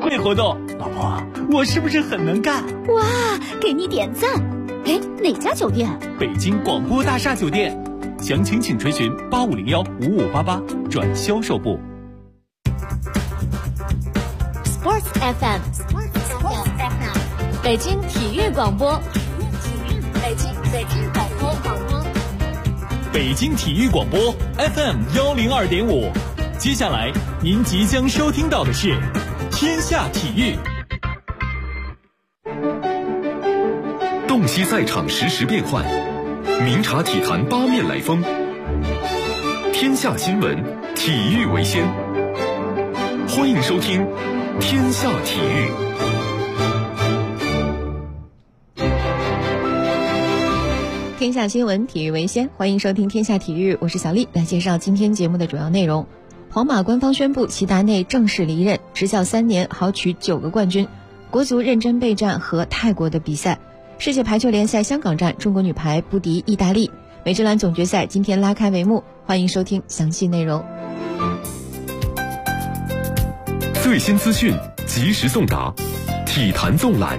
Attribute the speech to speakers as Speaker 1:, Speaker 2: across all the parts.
Speaker 1: 惠活动。老婆，我是不是很能干？
Speaker 2: 哇，给你点赞。哎，哪家酒店？
Speaker 1: 北京广播大厦酒店。详情请垂询85015588转销售部。
Speaker 2: Sports FM， 北京体育广播，北京广播，
Speaker 1: 北京体育广播 FM102.5。接下来您即将收听到的是天下体育。
Speaker 3: 洞悉赛场实时变幻，明察体坛八面来风。天下新闻，体育为先。欢迎收听天下体育。
Speaker 4: 天下新闻，体育为先。欢迎收听天下体育，我是小丽，来介绍今天节目的主要内容。皇马官方宣布齐达内正式离任，执教3年，豪取9个冠军。国足认真备战和泰国的比赛。世界排球联赛香港站，中国女排不敌意大利。美职篮总决赛今天拉开帷幕，欢迎收听详细内容。
Speaker 3: 最新资讯及时送达，体坛纵览。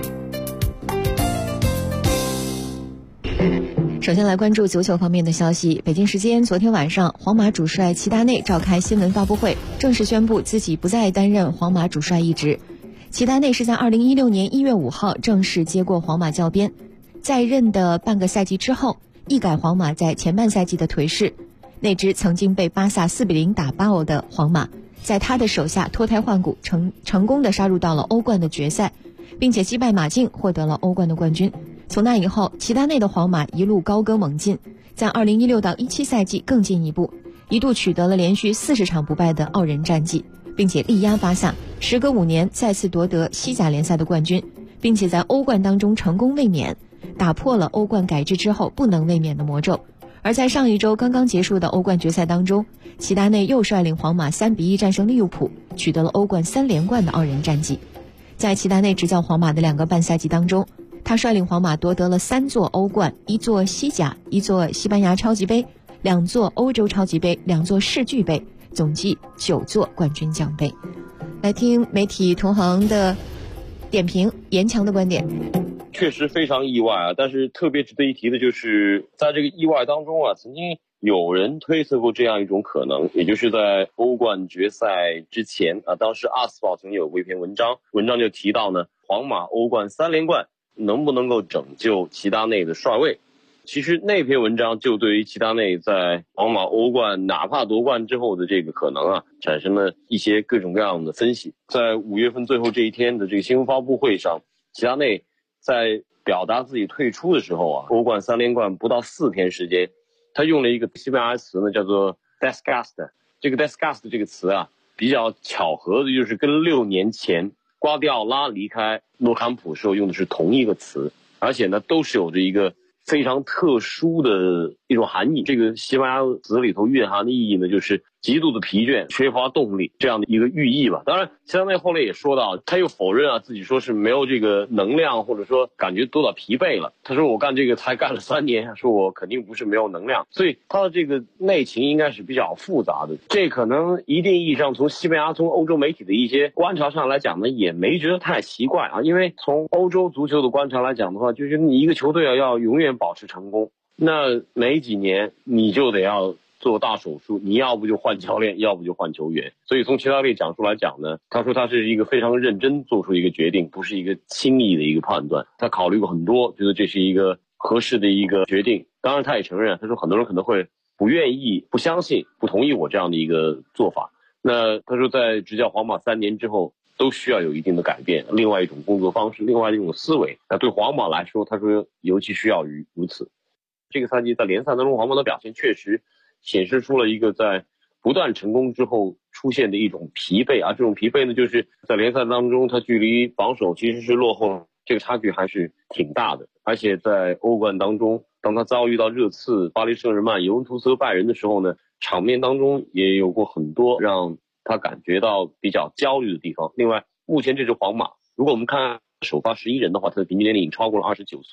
Speaker 4: 首先来关注足球方面的消息。北京时间昨天晚上，皇马主帅齐达内召开新闻发布会，正式宣布自己不再担任皇马主帅一职。齐达内是在2016年1月5号正式接过皇马教鞭，在任的半个赛季之后，一改皇马在前半赛季的颓势。那支曾经被巴萨4-0打爆的皇马，在他的手下脱胎换骨，成功的杀入到了欧冠的决赛，并且击败马竞获得了欧冠的冠军。从那以后，齐达内的皇马一路高歌猛进，在2016到17赛季更进一步，一度取得了连续40场不败的傲人战绩，并且力压巴萨，时隔5年再次夺得西甲联赛的冠军，并且在欧冠当中成功卫冕，打破了欧冠改制之后不能卫冕的魔咒。而在上一周刚刚结束的欧冠决赛当中，齐达内又率领皇马3-1战胜利物浦，取得了欧冠3连冠的傲人战绩。在齐达内执教皇马的2个半赛季当中，他率领皇马夺得了3座欧冠、1座西甲、1座西班牙超级杯、2座欧洲超级杯、2座世俱杯，总计9座冠军奖杯。来听媒体同行的点评，严强的观点。
Speaker 5: 确实非常意外啊，但是特别值得一提的就是在这个意外当中啊，曾经有人推测过这样一种可能，也就是在欧冠决赛之前啊，当时阿斯报曾经有过一篇文章就提到呢，皇马欧冠3连冠能不能够拯救齐达内的帅位。其实那篇文章就对于齐达内在皇马欧冠哪怕夺冠之后的这个可能啊，产生了一些各种各样的分析。在5月份最后这一天的这个新闻发布会上，齐达内在表达自己退出的时候啊，欧冠3连冠不到4天时间，他用了一个西班牙词呢，叫做 desgast。 这个 desgast 这个词啊，比较巧合的就是跟6年前瓜迪奥拉离开诺坎普时候用的是同一个词，而且呢都是有着一个非常特殊的一种含义。这个西班牙词里头蕴含的意义呢，就是极度的疲倦，缺乏动力这样的一个寓意吧。当然齐达内后来也说到，他又否认啊自己说是没有这个能量，或者说感觉多到疲惫了。他说我干这个才干了3年，说我肯定不是没有能量。所以他的这个内情应该是比较复杂的。这可能一定意义上从西班牙从欧洲媒体的一些观察上来讲呢，也没觉得太奇怪啊。因为从欧洲足球的观察来讲的话，就是你一个球队要永远保持成功，那没几年你就得要做大手术，你要不就换教练，要不就换球员。所以从齐达内讲述来讲呢，他说他是一个非常认真做出一个决定，不是一个轻易的一个判断，他考虑过很多，觉得这是一个合适的一个决定。当然他也承认，他说很多人可能会不愿意、不相信、不同意我这样的一个做法。那他说在执教皇马3年之后都需要有一定的改变，另外一种工作方式，另外一种思维。那对皇马来说，他说尤其需要于如此。这个赛季在联赛当中皇马的表现确实显示出了一个在不断成功之后出现的一种疲惫啊，这种疲惫呢，就是在联赛当中他距离榜首其实是落后，这个差距还是挺大的。而且在欧冠当中，当他遭遇到热刺、巴黎圣日耳曼、尤文图斯和拜仁的时候呢，场面当中也有过很多让他感觉到比较焦虑的地方。另外目前这支皇马，如果我们看首发11人的话，他的平均年龄已经超过了29岁，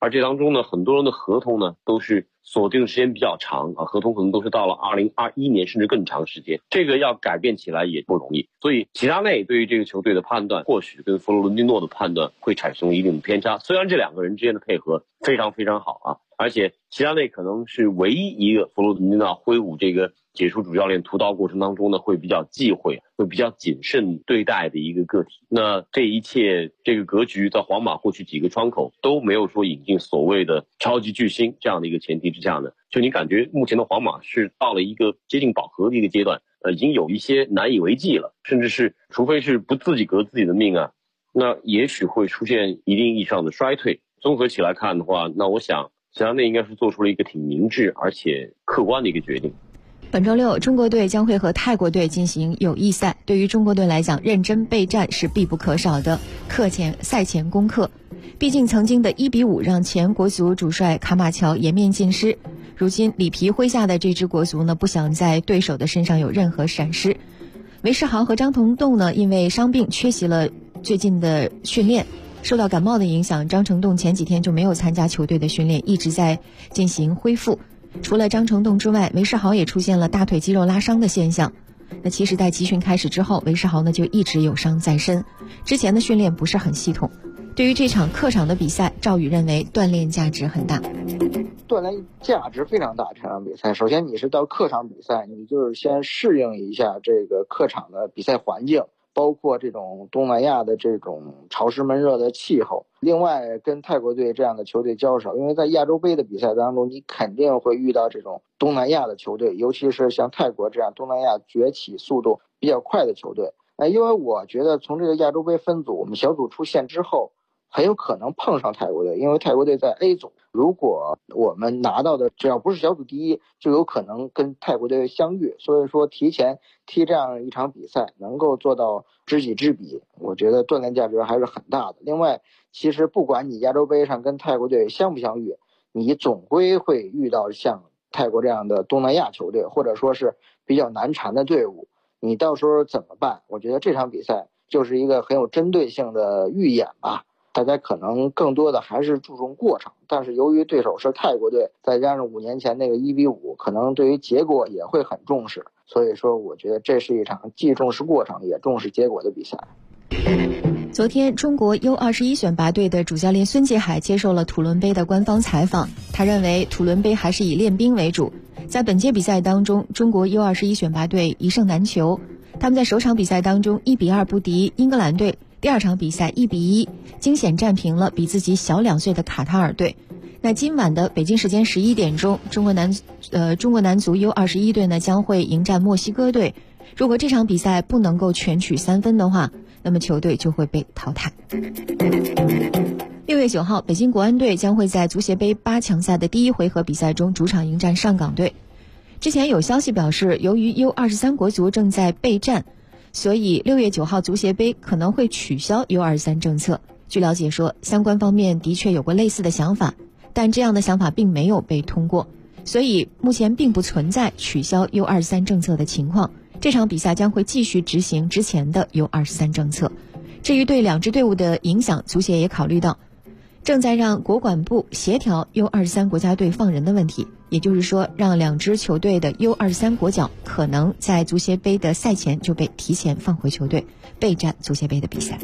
Speaker 5: 而这当中呢，很多人的合同呢都是锁定的时间比较长合同可能都是到了2021年甚至更长时间，这个要改变起来也不容易。所以齐达内对于这个球队的判断，或许跟弗洛伦蒂诺的判断会产生一定的偏差。虽然这两个人之间的配合非常非常好而且齐达内可能是唯一一个弗洛伦蒂诺挥舞这个解说主教练屠刀过程当中呢会比较忌讳、会比较谨慎对待的一个个体。那这一切这个格局在皇马过去几个窗口都没有说引进所谓的超级巨星这样的一个前提之下呢，就你感觉目前的皇马是到了一个接近饱和的一个阶段，已经有一些难以为继了，甚至是除非是不自己革自己的命那也许会出现一定意义上的衰退。综合起来看的话，那我想齐达内应该是做出了一个挺明智而且客观的一个决定。
Speaker 4: 本周六，中国队将会和泰国队进行友谊赛。对于中国队来讲，认真备战是必不可少的赛前功课。毕竟曾经的1-5让前国足主帅卡马乔颜面尽失，如今里皮麾下的这支国足呢，不想在对手的身上有任何闪失。韦世豪和张成栋呢，因为伤病缺席了最近的训练，受到感冒的影响，张成栋前几天就没有参加球队的训练，一直在进行恢复。除了张成栋之外，韦世豪也出现了大腿肌肉拉伤的现象。那其实在集训开始之后，韦世豪呢就一直有伤在身，之前的训练不是很系统。对于这场客场的比赛，赵宇认为锻炼价值很大。
Speaker 6: 锻炼价值非常大，这场比赛首先你是到客场比赛，你就是先适应一下这个客场的比赛环境，包括这种东南亚的这种潮湿闷热的气候。另外跟泰国队这样的球队交手，因为在亚洲杯的比赛当中，你肯定会遇到这种东南亚的球队，尤其是像泰国这样东南亚崛起速度比较快的球队。因为我觉得从这个亚洲杯分组我们小组出线之后，很有可能碰上泰国队，因为泰国队在 A 组，如果我们拿到的只要不是小组第一，就有可能跟泰国队相遇。所以说提前踢这样一场比赛能够做到知己知彼，我觉得锻炼价值还是很大的。另外其实不管你亚洲杯上跟泰国队相不相遇，你总归会遇到像泰国这样的东南亚球队，或者说是比较难缠的队伍，你到时候怎么办？我觉得这场比赛就是一个很有针对性的预演吧。大家可能更多的还是注重过程，但是由于对手是泰国队，再加上5年前那个1-5，可能对于结果也会很重视。所以说我觉得这是一场既重视过程也重视结果的比赛。
Speaker 4: 昨天中国 U21 选拔队的主教练孙继海接受了土伦杯的官方采访，他认为土伦杯还是以练兵为主。在本届比赛当中，中国 U21 选拔队一胜难求，他们在首场比赛当中1-2不敌英格兰队，第二场比赛1-1惊险战平了比自己小2岁的卡塔尔队。那今晚的北京时间11点钟，中国男足 U21 队呢将会迎战墨西哥队。如果这场比赛不能够全取3分的话，那么球队就会被淘汰。6月9号，北京国安队将会在足协杯8强赛的第1回合比赛中主场迎战上港队。之前有消息表示，由于 U23 国足正在备战，所以6月9号足协杯可能会取消 U23 政策。据了解说，相关方面的确有过类似的想法，但这样的想法并没有被通过，所以目前并不存在取消 U23 政策的情况。这场比赛将会继续执行之前的 U23 政策。至于对两支队伍的影响，足协也考虑到，正在让国管部协调 U23 国家队放人的问题，也就是说，让两支球队的 U23 国脚可能在足协杯的赛前就被提前放回球队，备战足协杯的比赛。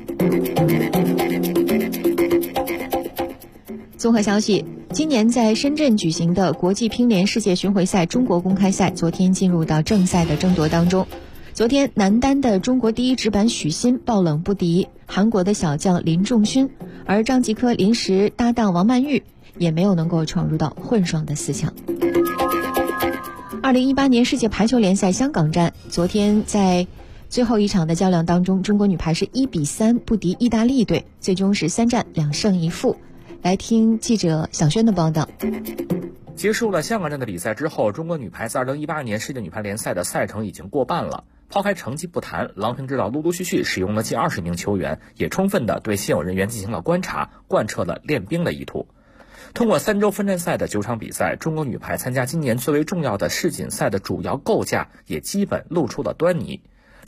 Speaker 4: 综合消息，今年在深圳举行的国际乒联世界巡回赛中国公开赛昨天进入到正赛的争夺当中。昨天男单的中国第一直板许昕爆冷不敌韩国的小将林仲勋，而张继科临时搭档王曼玉也没有能够闯入到混双的4强。2018年世界排球联赛香港站，昨天在最后一场的较量当中，中国女排是1-3不敌意大利队，最终是3战2胜1负。来听记者小轩的报道。
Speaker 7: 结束了香港站的比赛之后，中国女排在2018年世界女排联赛的赛程已经过半了。抛开成绩不谈，郎平指导陆陆续续使用了近20名球员，也充分的对现有人员进行了观察，贯彻了练兵的意图。通过3周分站赛的9场比赛，中国女排参加今年最为重要的世锦赛的主要构架也基本露出了端倪。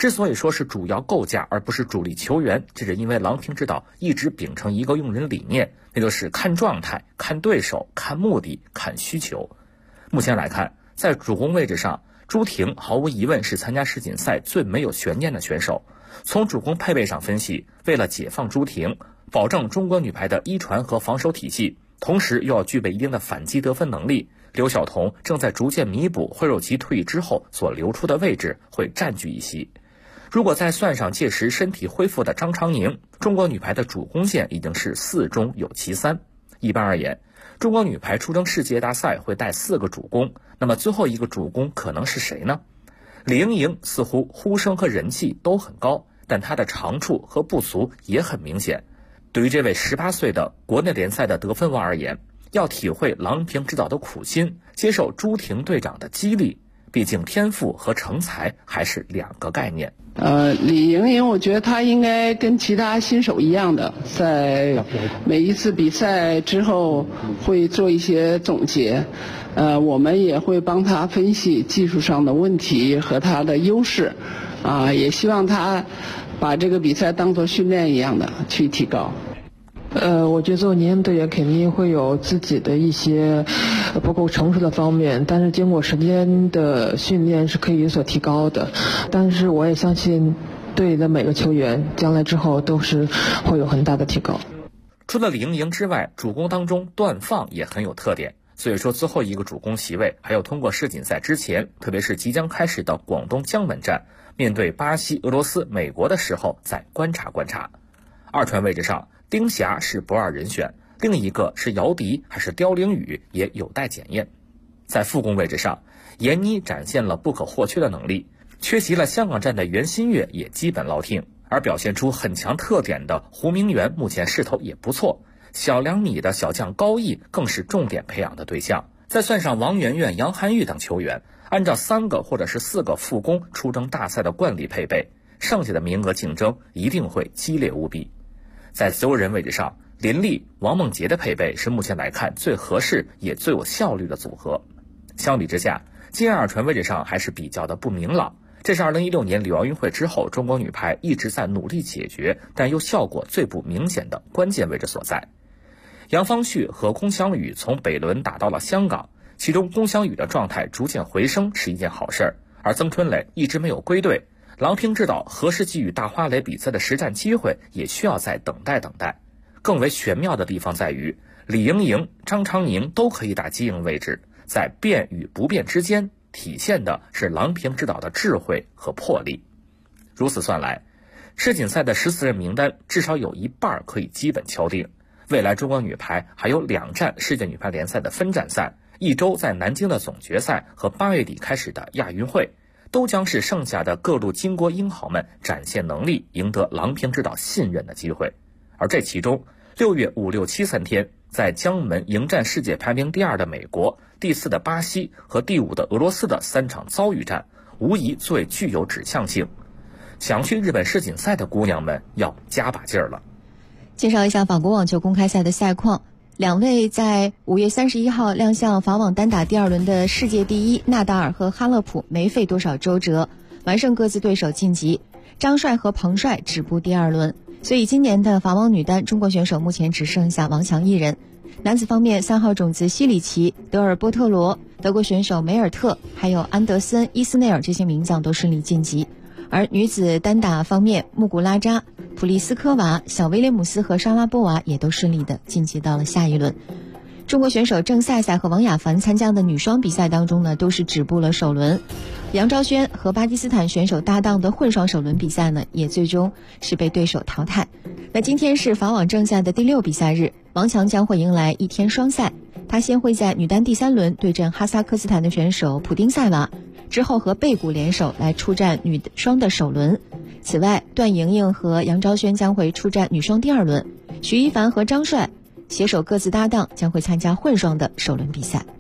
Speaker 7: 之所以说是主要构架而不是主力球员，这是因为郎平指导一直秉承一个用人理念，那就是看状态、看对手、看目的、看需求。目前来看，在主攻位置上，朱婷毫无疑问是参加世锦赛最没有悬念的选手。从主攻配备上分析，为了解放朱婷，保证中国女排的一传和防守体系，同时又要具备一定的反击得分能力，刘晓彤正在逐渐弥补惠肉琪退役之后所留出的位置，会占据一席。如果再算上届时身体恢复的张常宁，中国女排的主攻线已经是4中有其3。一般而言，中国女排出征世界大赛会带4个主攻，那么最后一个主攻可能是谁呢？李盈莹似乎呼声和人气都很高，但她的长处和不足也很明显。对于这位18岁的国内联赛的得分王而言，要体会郎平指导的苦心，接受朱婷队长的激励，毕竟天赋和成才还是2个概念。
Speaker 8: 李盈莹，我觉得她应该跟其他新手一样的，在每一次比赛之后会做一些总结，我们也会帮她分析技术上的问题和她的优势，也希望她把这个比赛当作训练一样的去提高。
Speaker 9: 我觉得作为年轻队员肯定会有自己的一些不够成熟的方面，但是经过时间的训练是可以有所提高的。但是我也相信队里的每个球员将来之后都是会有很大的提高。
Speaker 7: 除了李盈莹之外，主攻当中段放也很有特点，所以说最后一个主攻席位还要通过世锦赛之前，特别是即将开始的广东江门站，面对巴西、俄罗斯、美国的时候再观察观察。二传位置上，丁霞是不二人选，另一个是姚迪还是刁玲雨也有待检验。在副攻位置上，闫妮展现了不可或缺的能力，缺席了香港站的袁心玥也基本落听，而表现出很强特点的胡明媛目前势头也不错，小2米的小将高毅更是重点培养的对象。再算上王媛媛、杨涵玉等球员，按照3个或者是4个副攻出征大赛的惯例配备，剩下的名额竞争一定会激烈无比。在自由人位置上，林丽、王梦洁的配备是目前来看最合适也最有效率的组合。相比之下，金二传位置上还是比较的不明朗，这是2016年里奥运会之后中国女排一直在努力解决，但又效果最不明显的关键位置所在。杨方旭和龚翔宇从北仑打到了香港，其中龚翔宇的状态逐渐回升是一件好事，而曾春蕾一直没有归队，郎平指导何时给予大花蕾比赛的实战机会也需要再等待等待。更为玄妙的地方在于，李盈莹、张常宁都可以打机营位置，在变与不变之间体现的是郎平指导的智慧和魄力。如此算来，世锦赛的14人名单至少有一半可以基本敲定。未来中国女排还有2站世界女排联赛的分站赛，1周在南京的总决赛和8月底开始的亚运会，都将是剩下的各路巾帼英豪们展现能力、赢得郎平指导信任的机会。而这其中6月5、6、7 3天，在江门迎战世界排名第2的美国、第4的巴西和第5的俄罗斯的3场遭遇战，无疑最具有指向性。想去日本世锦赛的姑娘们要加把劲儿了。
Speaker 4: 介绍一下法国网球公开赛的赛况，2位在5月31号亮相法网单打第2轮的世界第一纳达尔和哈勒普没费多少周折，完胜各自对手晋级。张帅和彭帅止步第2轮，所以今年的法网女单中国选手目前只剩下王强一人。男子方面，3号种子西里奇、德尔波特罗、德国选手梅尔特还有安德森、伊斯内尔这些名将都顺利晋级。而女子单打方面，穆古拉扎、普利斯科娃、小威廉姆斯和莎拉波娃也都顺利的晋级到了下一轮。中国选手郑赛赛和王雅凡参加的女双比赛当中呢，都是止步了首轮。杨昭轩和巴基斯坦选手搭档的混双首轮比赛呢，也最终是被对手淘汰。那今天是法网正赛的第6比赛日，王强将会迎来1天双赛。他先会在女单第3轮对阵哈萨克斯坦的选手普丁塞娃，之后和贝古联手来出战女双的首轮。此外，段莹莹和杨昭轩将会出战女双第2轮，徐一凡和张帅携手各自搭档将会参加混双的首轮比赛。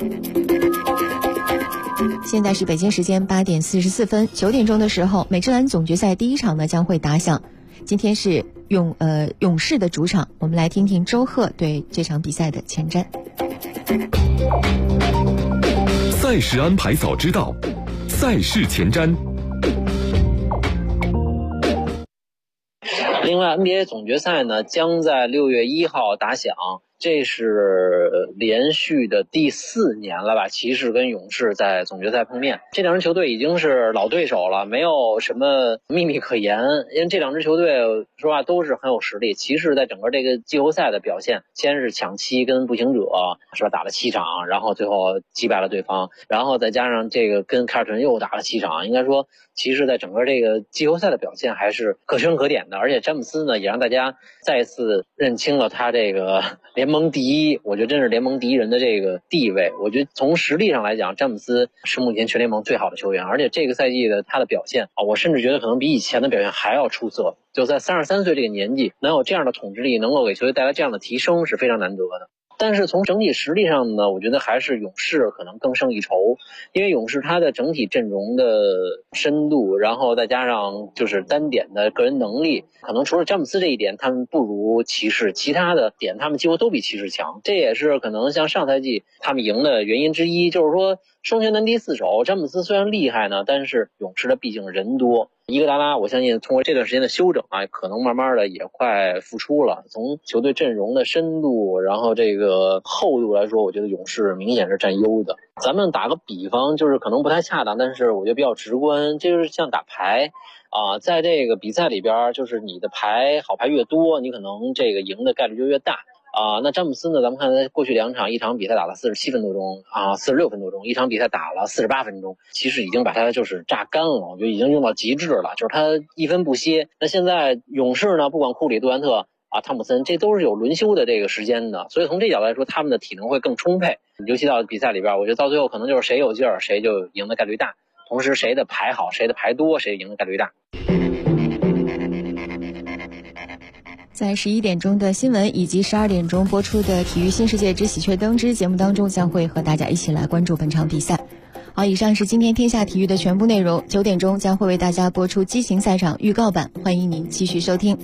Speaker 4: 现在是北京时间8点44分，9点钟的时候，美职篮总决赛第1场呢将会打响。今天是勇士的主场，我们来听听周贺对这场比赛的前瞻。
Speaker 3: 赛事安排早知道，赛事前瞻。
Speaker 10: 外 NBA 总决赛呢将在6月1号打响，这是连续的第4年了吧，骑士跟勇士在总决赛碰面。这两支球队已经是老对手了，没有什么秘密可言，因为这两支球队说话都是很有实力。骑士在整个这个季后赛的表现，先是抢七跟步行者是吧打了7场，然后最后击败了对方，然后再加上这个跟凯尔特人又打了7场，应该说骑士在整个这个季后赛的表现还是可圈可点的。而且詹姆斯呢也让大家再一次认清了他这个联盟第一，我觉得真是联盟第一人的这个地位。我觉得从实力上来讲，詹姆斯是目前全联盟最好的球员，而且这个赛季的他的表现我甚至觉得可能比以前的表现还要出色。就在33岁这个年纪能有这样的统治力，能够给球队带来这样的提升是非常难得的。但是从整体实力上呢，我觉得还是勇士可能更胜一筹，因为勇士他的整体阵容的深度，然后再加上就是单点的个人能力，可能除了詹姆斯这一点他们不如骑士，其他的点他们几乎都比骑士强。这也是可能像上赛季他们赢的原因之一，就是说双拳难敌四手，詹姆斯虽然厉害呢，但是勇士的毕竟人多。伊戈达拉我相信通过这段时间的休整可能慢慢的也快复出了。从球队阵容的深度，然后这个厚度来说，我觉得勇士明显是占优的。咱们打个比方，就是可能不太恰当，但是我觉得比较直观，这就是像打牌在这个比赛里边，就是你的牌好牌越多，你可能这个赢的概率就越大。那詹姆斯呢，咱们看他过去2场，一场比赛打了47分多钟46分多钟，一场比赛打了48分钟，其实已经把他就是榨干了，我觉得已经用到极致了，就是他一分不歇。那现在勇士呢，不管库里、杜兰特汤普森，这都是有轮休的这个时间的，所以从这角度来说，他们的体能会更充沛。尤其到比赛里边，我觉得到最后可能就是谁有劲儿，谁就赢的概率大，同时谁的牌好，谁的牌多，谁赢的概率大。
Speaker 4: 在11点钟的新闻以及12点钟播出的体育新世界之喜鹊登之节目当中，将会和大家一起来关注本场比赛。好，以上是今天天下体育的全部内容，9点钟将会为大家播出激情赛场预告版，欢迎您继续收听。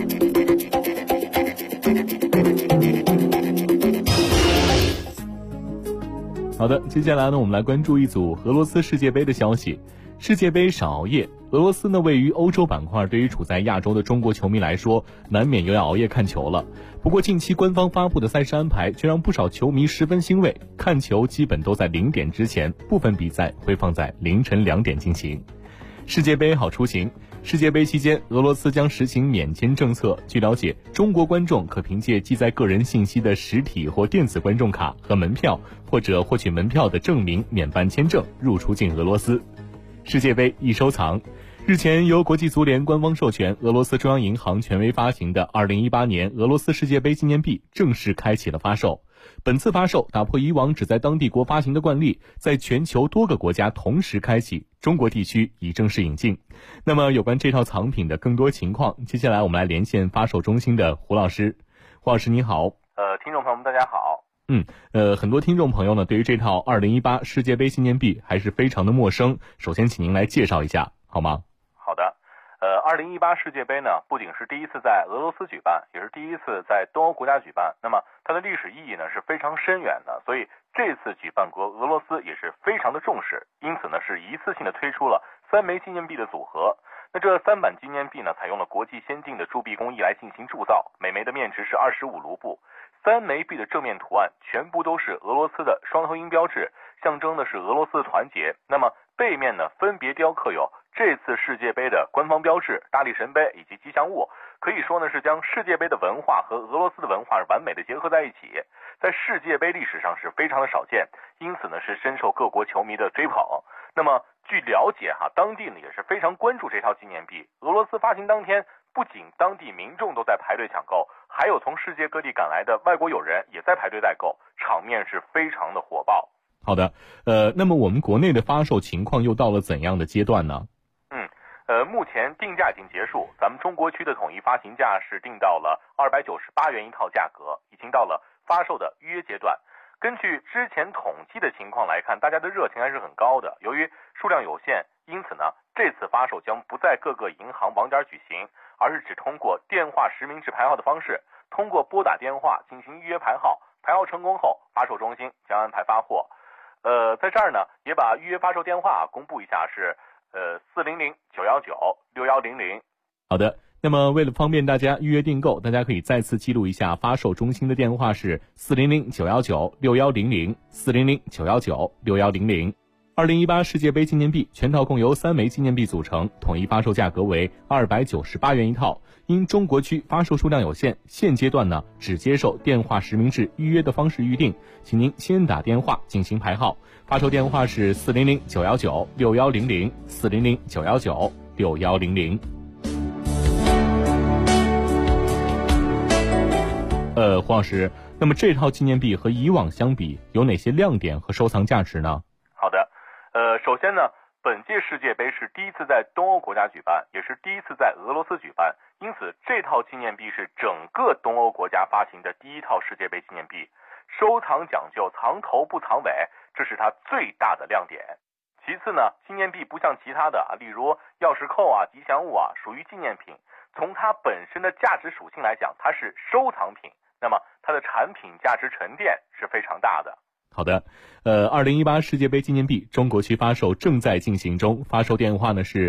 Speaker 1: 好的，接下来呢，我们来关注一组俄罗斯世界杯的消息。世界杯少熬夜，俄罗斯呢位于欧洲板块，对于处在亚洲的中国球迷来说，难免又要熬夜看球了。不过近期官方发布的赛事安排却让不少球迷十分欣慰，看球基本都在0点之前，部分比赛会放在凌晨2点进行。世界杯好出行。世界杯期间，俄罗斯将实行免签政策。据了解，中国观众可凭借记载个人信息的实体或电子观众卡和门票，或者获取门票的证明免办签证，入出境俄罗斯。世界杯易收藏。日前，由国际足联官方授权，俄罗斯中央银行权威发行的2018年俄罗斯世界杯纪念币正式开启了发售。本次发售打破以往只在当地国发行的惯例，在全球多个国家同时开启，中国地区已正式引进。那么有关这套藏品的更多情况，接下来我们来连线发售中心的胡老师。胡老师你好。
Speaker 11: 听众朋友们大家好。
Speaker 1: 很多听众朋友呢对于这套2018世界杯纪念币还是非常的陌生，首先请您来介绍一下好吗？
Speaker 11: 好的。2018世界杯呢，不仅是第一次在俄罗斯举办，也是第一次在东欧国家举办，那么它的历史意义呢是非常深远的，所以这次举办国俄罗斯也是非常的重视，因此呢是一次性的推出了3枚纪念币的组合。那这3版纪念币呢，采用了国际先进的铸币工艺来进行铸造，每枚的面值是25卢布。3枚币的正面图案全部都是俄罗斯的双头鹰标志，象征的是俄罗斯的团结。那么背面呢，分别雕刻有这次世界杯的官方标志、大力神杯以及吉祥物，可以说呢是将世界杯的文化和俄罗斯的文化完美的结合在一起，在世界杯历史上是非常的少见，因此呢是深受各国球迷的追捧。那么据了解当地呢也是非常关注这套纪念币。俄罗斯发行当天，不仅当地民众都在排队抢购，还有从世界各地赶来的外国友人也在排队代购，场面是非常的火爆。
Speaker 1: 好的，那么我们国内的发售情况又到了怎样的阶段呢？
Speaker 11: 目前定价已经结束，咱们中国区的统一发行价是定到了298元一套价格，已经到了发售的预约阶段。根据之前统计的情况来看，大家的热情还是很高的。由于数量有限，因此呢，这次发售将不在各个银行网点举行，而是只通过电话实名制排号的方式，通过拨打电话进行预约排号，排号成功后，发售中心将安排发货。在这儿呢，也把预约发售电话公布一下，是400-919-6100。
Speaker 1: 好的， 那么为了方便大家预约订购，大家可以再次记录一下发售中心的电话是400-919-6100，400-919-6100。2018世界杯纪念币全套共由3枚纪念币组成，统一发售价格为298元一套。因中国区发售数量有限，现阶段呢只接受电话实名制预约的方式预定，请您先打电话进行排号。发售电话是400-919-6100，400-919-6100。黄老师，那么这套纪念币和以往相比，有哪些亮点和收藏价值呢？
Speaker 11: 好的，首先呢，本届世界杯是第一次在东欧国家举办，也是第一次在俄罗斯举办，因此这套纪念币是整个东欧国家发行的第一套世界杯纪念币，收藏讲究藏头不藏尾，这是它最大的亮点。其次呢，纪念币不像其他的例如钥匙扣啊、吉祥物啊，属于纪念品，从它本身的价值属性来讲，它是收藏品，那么它的产品价值沉淀是非常大的。
Speaker 1: 好的，2018世界杯纪念币中国区发售正在进行中，发售电话呢是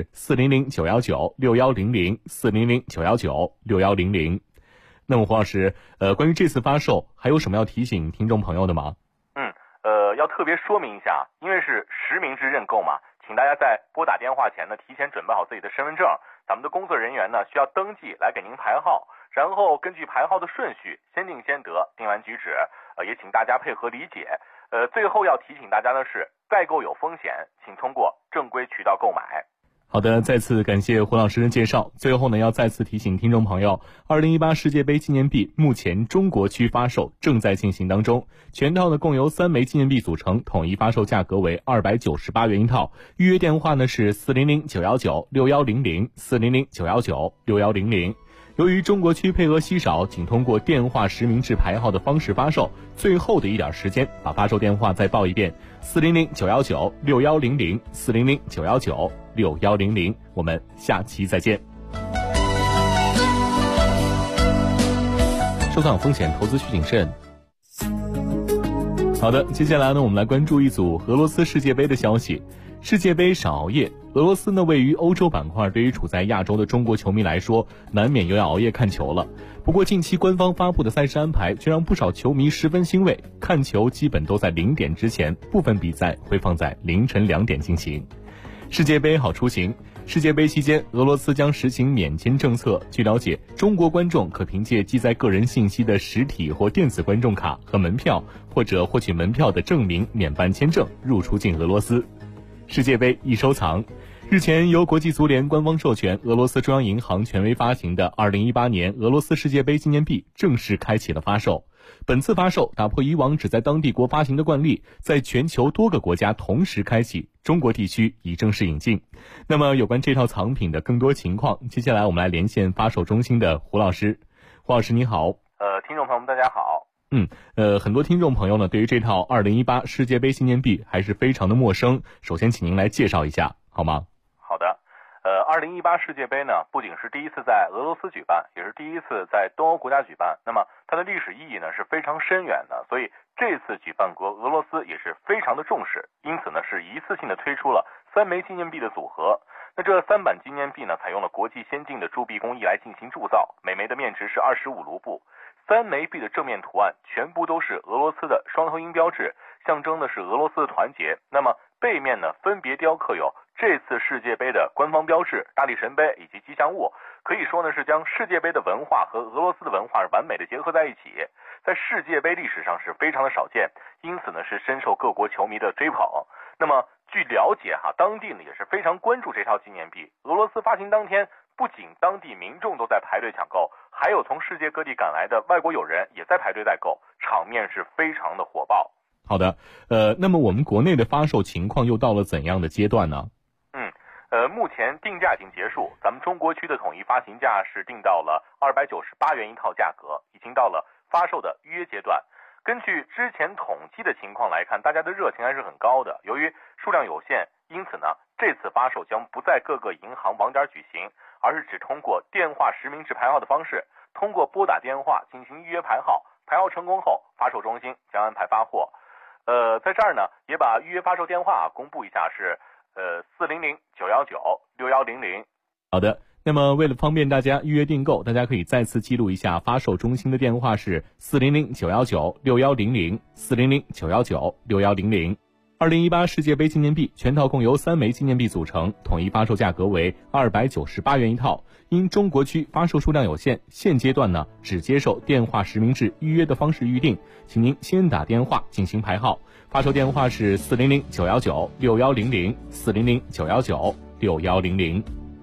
Speaker 1: 400-919-6100，400-919-6100。那么黄老师，关于这次发售还有什么要提醒听众朋友的吗？
Speaker 11: 要特别说明一下，因为是实名制认购嘛，请大家在拨打电话前呢，提前准备好自己的身份证，咱们的工作人员呢需要登记来给您排号，然后根据排号的顺序，先定先得，定完举止，也请大家配合理解。最后要提醒大家的是，代购有风险，请通过正规渠道购买。
Speaker 1: 好的，再次感谢胡老师的介绍。最后呢，要再次提醒听众朋友，2018世界杯纪念币目前中国区发售正在进行当中，全套呢共由3枚纪念币组成，统一发售价格为298元一套。预约电话呢是400-919-6100，400-919-6100。由于中国区配额稀少，仅通过电话实名制排号的方式发售。最后的一点时间，把发售电话再报一遍：400-919-6100，400-919-6100。我们下期再见。收藏风险，投资需谨慎。好的，接下来呢，我们来关注一组俄罗斯世界杯的消息。世界杯少熬夜，俄罗斯呢位于欧洲板块，对于处在亚洲的中国球迷来说，难免又要熬夜看球了。不过近期官方发布的赛事安排却让不少球迷十分欣慰，看球基本都在0点之前，部分比赛会放在凌晨2点进行。世界杯好出行。世界杯期间，俄罗斯将实行免签政策。据了解，中国观众可凭借记载个人信息的实体或电子观众卡和门票，或者获取门票的证明免办签证入出境俄罗斯。世界杯易收藏。日前，由国际足联官方授权，俄罗斯中央银行权威发行的2018年俄罗斯世界杯纪念币正式开启了发售。本次发售打破以往只在当地国发行的惯例，在全球多个国家同时开启，中国地区已正式引进。那么有关这套藏品的更多情况，接下来我们来连线发售中心的胡老师。胡老师你好。
Speaker 11: 听众朋友们大家好。
Speaker 1: 很多听众朋友呢对于这套2018世界杯纪念币还是非常的陌生，首先请您来介绍一下好吗？
Speaker 11: 好的。2018世界杯呢，不仅是第一次在俄罗斯举办，也是第一次在东欧国家举办。那么它的历史意义呢是非常深远的，所以这次举办国俄罗斯也是非常的重视，因此呢是一次性的推出了3枚纪念币的组合。那这3版纪念币呢，采用了国际先进的铸币工艺来进行铸造，每枚的面值是25卢布。3枚币的正面图案全部都是俄罗斯的双头鹰标志，象征的是俄罗斯的团结。那么背面呢，分别雕刻有这次世界杯的官方标志、大力神杯以及吉祥物，可以说呢是将世界杯的文化和俄罗斯的文化完美的结合在一起，在世界杯历史上是非常的少见，因此呢是深受各国球迷的追捧。那么据了解当地呢也是非常关注这套纪念币。俄罗斯发行当天，不仅当地民众都在排队抢购，还有从世界各地赶来的外国友人也在排队代购，场面是非常的火爆。
Speaker 1: 好的，那么我们国内的发售情况又到了怎样的阶段呢？
Speaker 11: 目前定价已经结束，咱们中国区的统一发行价是定到了298元一套价格，已经到了发售的预约阶段。根据之前统计的情况来看，大家的热情还是很高的。由于数量有限，因此呢，这次发售将不在各个银行网点举行，而是只通过电话实名制排号的方式，通过拨打电话进行预约排号，排号成功后，发售中心将安排发货。在这儿呢，也把预约发售电话公布一下，是400-919-6100。
Speaker 1: 好的， 那么为了方便大家预约订购，大家可以再次记录一下发售中心的电话是400-919-6100 400-919-6100。2018世界杯纪念币全套共由3枚纪念币组成，统一发售价格为298元一套。因中国区发售数量有限，现阶段呢只接受电话实名制预约的方式预定，请您先打电话进行排号。发售电话是400-919-6100 400-919-6100。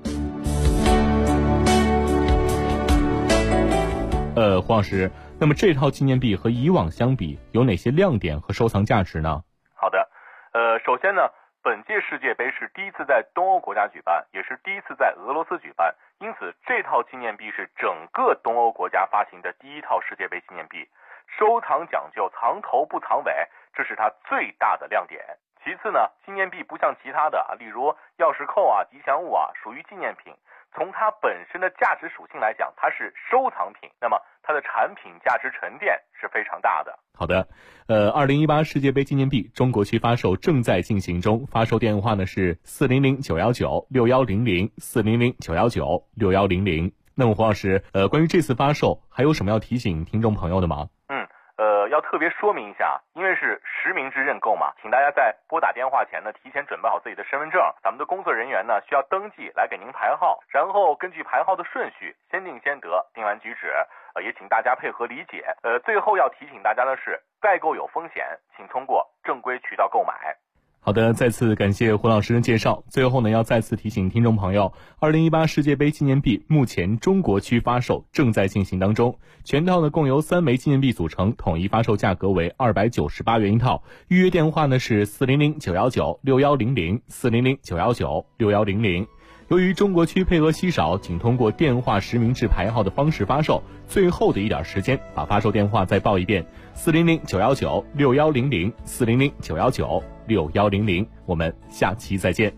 Speaker 1: 黄老师，那么这套纪念币和以往相比有哪些亮点和收藏价值呢？
Speaker 11: 好的，首先呢，本届世界杯是第一次在东欧国家举办，也是第一次在俄罗斯举办，因此这套纪念币是整个东欧国家发行的第一套世界杯纪念币，收藏讲究藏头不藏尾，这是它最大的亮点。其次呢，纪念币不像其他的例如钥匙扣吉祥物属于纪念品，从它本身的价值属性来讲，它是收藏品，那么它的产品价值沉淀是非常大的。
Speaker 1: 好的，2018世界杯纪念币中国区发售正在进行中，发售电话呢是400-919-6100 400-919-6100。那么黄老师，关于这次发售还有什么要提醒听众朋友的吗？
Speaker 11: 要特别说明一下，因为是实名制认购嘛，请大家在拨打电话前呢，提前准备好自己的身份证，咱们的工作人员呢需要登记来给您排号，然后根据排号的顺序，先定先得，定完举止，也请大家配合理解。最后要提醒大家的是，代购有风险，请通过正规渠道购买。
Speaker 1: 好的，再次感谢胡老师的介绍。最后呢，要再次提醒听众朋友，2018世界杯纪念币目前中国区发售正在进行当中，全套呢共由3枚纪念币组成，统一发售价格为298元一套。预约电话呢是400-919-6100 400-919-6100。由于中国区配额稀少，仅通过电话实名制排号的方式发售，最后的一点时间，把发售电话再报一遍：400-919-6100 400-919-6100。我们下期再见。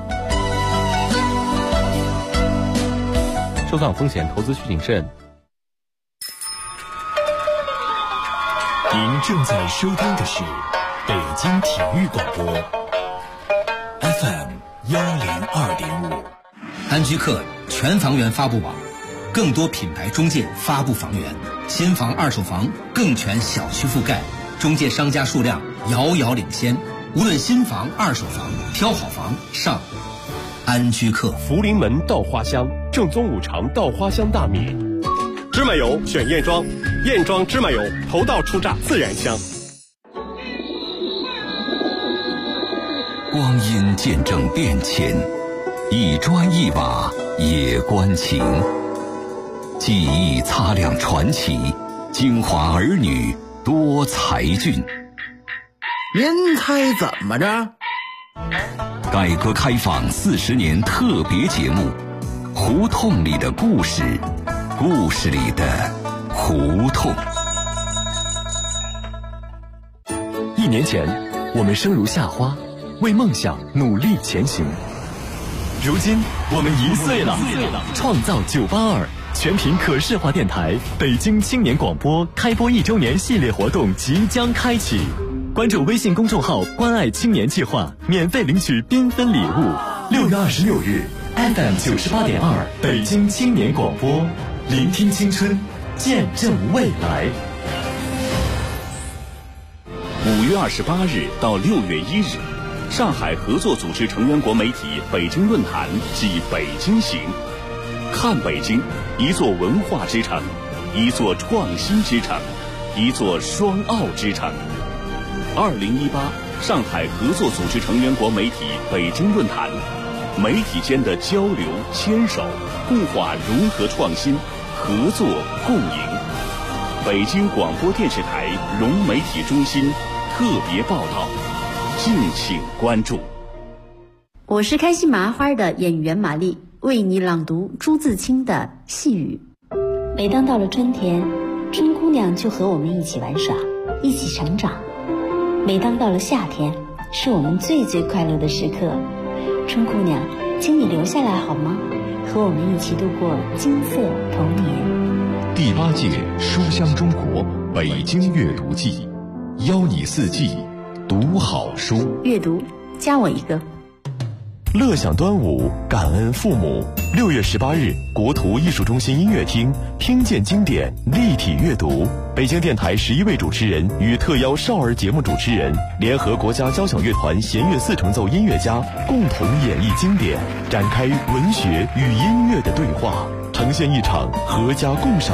Speaker 1: 收藏风险，投资需谨慎。
Speaker 3: 您正在收听的是北京体育广播 FM 102.5。
Speaker 12: 安居客全房源发布网，更多品牌中介发布房源，新房二手房更全小区覆盖，中介商家数量遥遥领先。无论新房二手房，挑好房上安居客。
Speaker 3: 福临门稻花香，正宗五常稻花香大米。芝麻油选燕庄，燕庄芝麻油头道出榨，自然香。
Speaker 13: 光阴见证变迁，一砖一瓦也关情。记忆擦亮传奇，京华儿女多才俊。
Speaker 14: 您猜怎么着？
Speaker 13: 改革开放40年特别节目，胡同里的故事，故事里的胡同。
Speaker 3: 1年前，我们生如夏花，为梦想努力前行。如今，我们1岁了，创造982全频可视化电台北京青年广播开播1周年系列活动即将开启。关注微信公众号关爱青年计划，免费领取缤纷礼物。6月26日 FM 98.2北京青年广播，聆听青春，见证未来。
Speaker 15: 5月28日到6月1日，上海合作组织成员国媒体北京论坛暨北京行，看北京，一座文化之城，一座创新之城，一座双奥之城。2018上海合作组织成员国媒体北京论坛，媒体间的交流牵手，固化融合创新，合作共赢。北京广播电视台融媒体中心特别报道，敬请关注。
Speaker 16: 我是开心麻花的演员玛丽，为你朗读朱自清的细雨。
Speaker 17: 每当到了春天，春姑娘就和我们一起玩耍，一起成长。每当到了夏天，是我们最快乐的时刻。春姑娘，请你留下来好吗？和我们一起度过金色童年。
Speaker 3: 第8届书香中国北京阅读季，邀你4季读好书。
Speaker 16: 阅读，加我一个。
Speaker 18: 乐享端午，感恩父母。6月18日，国图艺术中心音乐厅，听见经典，立体阅读。北京电台11位主持人与特邀少儿节目主持人，联合国家交响乐团弦乐四重奏音乐家，共同演绎经典，展开文学与音乐的对话，呈现一场合家共赏